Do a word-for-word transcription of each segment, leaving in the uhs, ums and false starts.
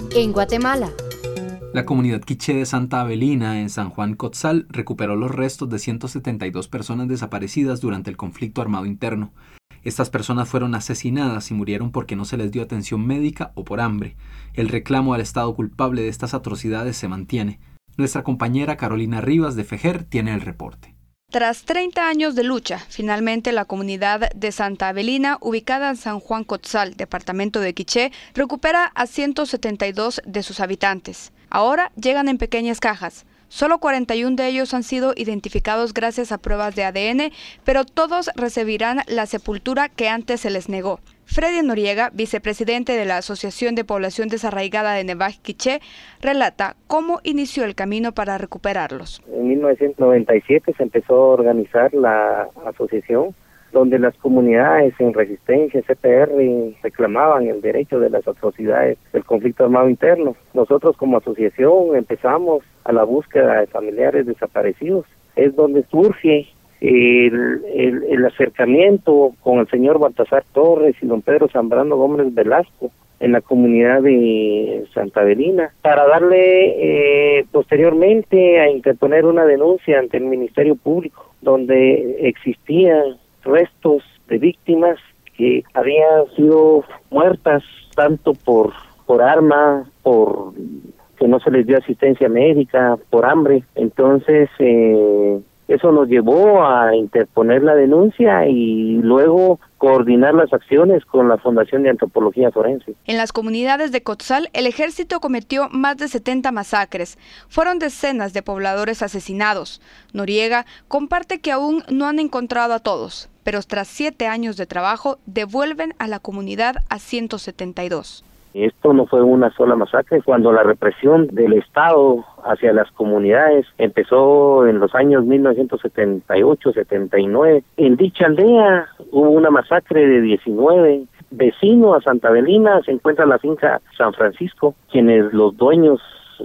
En Guatemala. La comunidad quiché de Santa Avelina, en San Juan Cotzal, recuperó los restos de ciento setenta y dos personas desaparecidas durante el conflicto armado interno. Estas personas fueron asesinadas y murieron porque no se les dio atención médica o por hambre. El reclamo al Estado culpable de estas atrocidades se mantiene. Nuestra compañera Carolina Rivas de FEJER tiene el reporte. Tras treinta años de lucha, finalmente la comunidad de Santa Avelina, ubicada en San Juan Cotzal, departamento de Quiché, recupera a ciento setenta y dos de sus habitantes. Ahora llegan en pequeñas cajas. Solo cuarenta y uno de ellos han sido identificados gracias a pruebas de A D N, pero todos recibirán la sepultura que antes se les negó. Freddy Noriega, vicepresidente de la Asociación de Población Desarraigada de Nevaj Quiché, relata cómo inició el camino para recuperarlos. En mil novecientos noventa y siete se empezó a organizar la asociación, donde las comunidades en resistencia, C P R, reclamaban el derecho de las atrocidades del conflicto armado interno. Nosotros como asociación empezamos a la búsqueda de familiares desaparecidos. Es donde surge el, el, el acercamiento con el señor Baltasar Torres y don Pedro Zambrano Gómez Velasco en la comunidad de Santa Avelina, para darle eh, posteriormente a interponer una denuncia ante el Ministerio Público, donde existían restos de víctimas que habían sido muertas tanto por por arma, por que no se les dio asistencia médica, por hambre. Entonces eh, eso nos llevó a interponer la denuncia y luego coordinar las acciones con la Fundación de Antropología Forense. En las comunidades de Cotzal, el ejército cometió más de setenta masacres. Fueron decenas de pobladores asesinados. Noriega comparte que aún no han encontrado a todos, pero tras siete años de trabajo, devuelven a la comunidad a ciento setenta y dos. Esto no fue una sola masacre. Cuando la represión del Estado hacia las comunidades empezó en los años mil novecientos setenta y ocho setenta y nueve, en dicha aldea hubo una masacre de diecinueve. Vecino a Santa Avelina se encuentra la finca San Francisco, quienes los dueños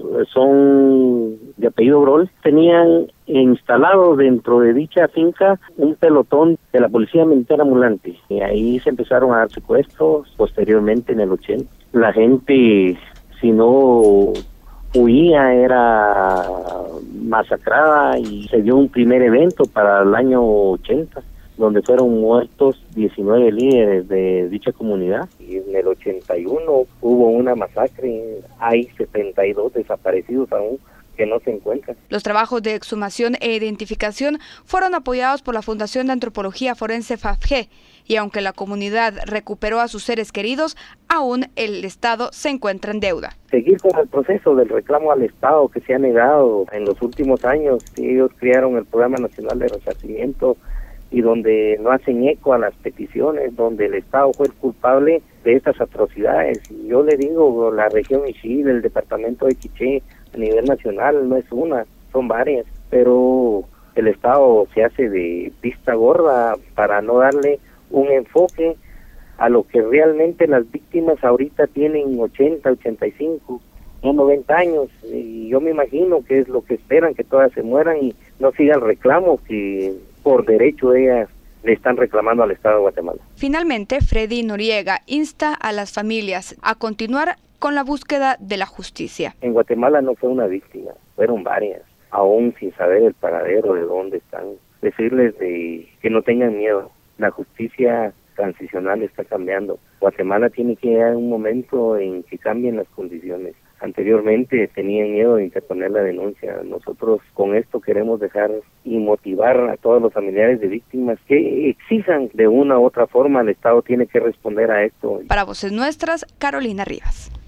son de apellido Brol, tenían instalado dentro de dicha finca un pelotón de la Policía Militar Ambulante. Y ahí se empezaron a dar secuestros. Posteriormente, en el ochenta, la gente, si no huía, era masacrada, y se dio un primer evento para el año ochenta, donde fueron muertos diecinueve líderes de dicha comunidad. Y en el ochenta y uno hubo una masacre, hay setenta y dos desaparecidos aún que no se encuentran. Los trabajos de exhumación e identificación fueron apoyados por la Fundación de Antropología Forense F A F G, y aunque la comunidad recuperó a sus seres queridos, aún el Estado se encuentra en deuda. Seguir con el proceso del reclamo al Estado que se ha negado en los últimos años. Ellos crearon el Programa Nacional de Resarcimiento, y donde no hacen eco a las peticiones, donde el Estado fue el culpable de estas atrocidades. Y yo le digo, la región Ixil, el departamento de Quiché, a nivel nacional, no es una, son varias, pero el Estado se hace de vista gorda para no darle un enfoque a lo que realmente las víctimas ahorita tienen ochenta, ochenta y cinco, no noventa años, y yo me imagino que es lo que esperan, que todas se mueran y no siga el reclamo que por derecho ellas le están reclamando al Estado de Guatemala. Finalmente, Freddy Noriega insta a las familias a continuar con la búsqueda de la justicia. En Guatemala no fue una víctima, fueron varias, aún sin saber el paradero de dónde están. Decirles de que no tengan miedo, la justicia transicional está cambiando. Guatemala tiene que llegar a un momento en que cambien las condiciones. Anteriormente tenían miedo de interponer la denuncia. Nosotros con esto queremos dejar y motivar a todos los familiares de víctimas que exijan de una u otra forma. El Estado tiene que responder a esto. Para Voces Nuestras, Carolina Rivas.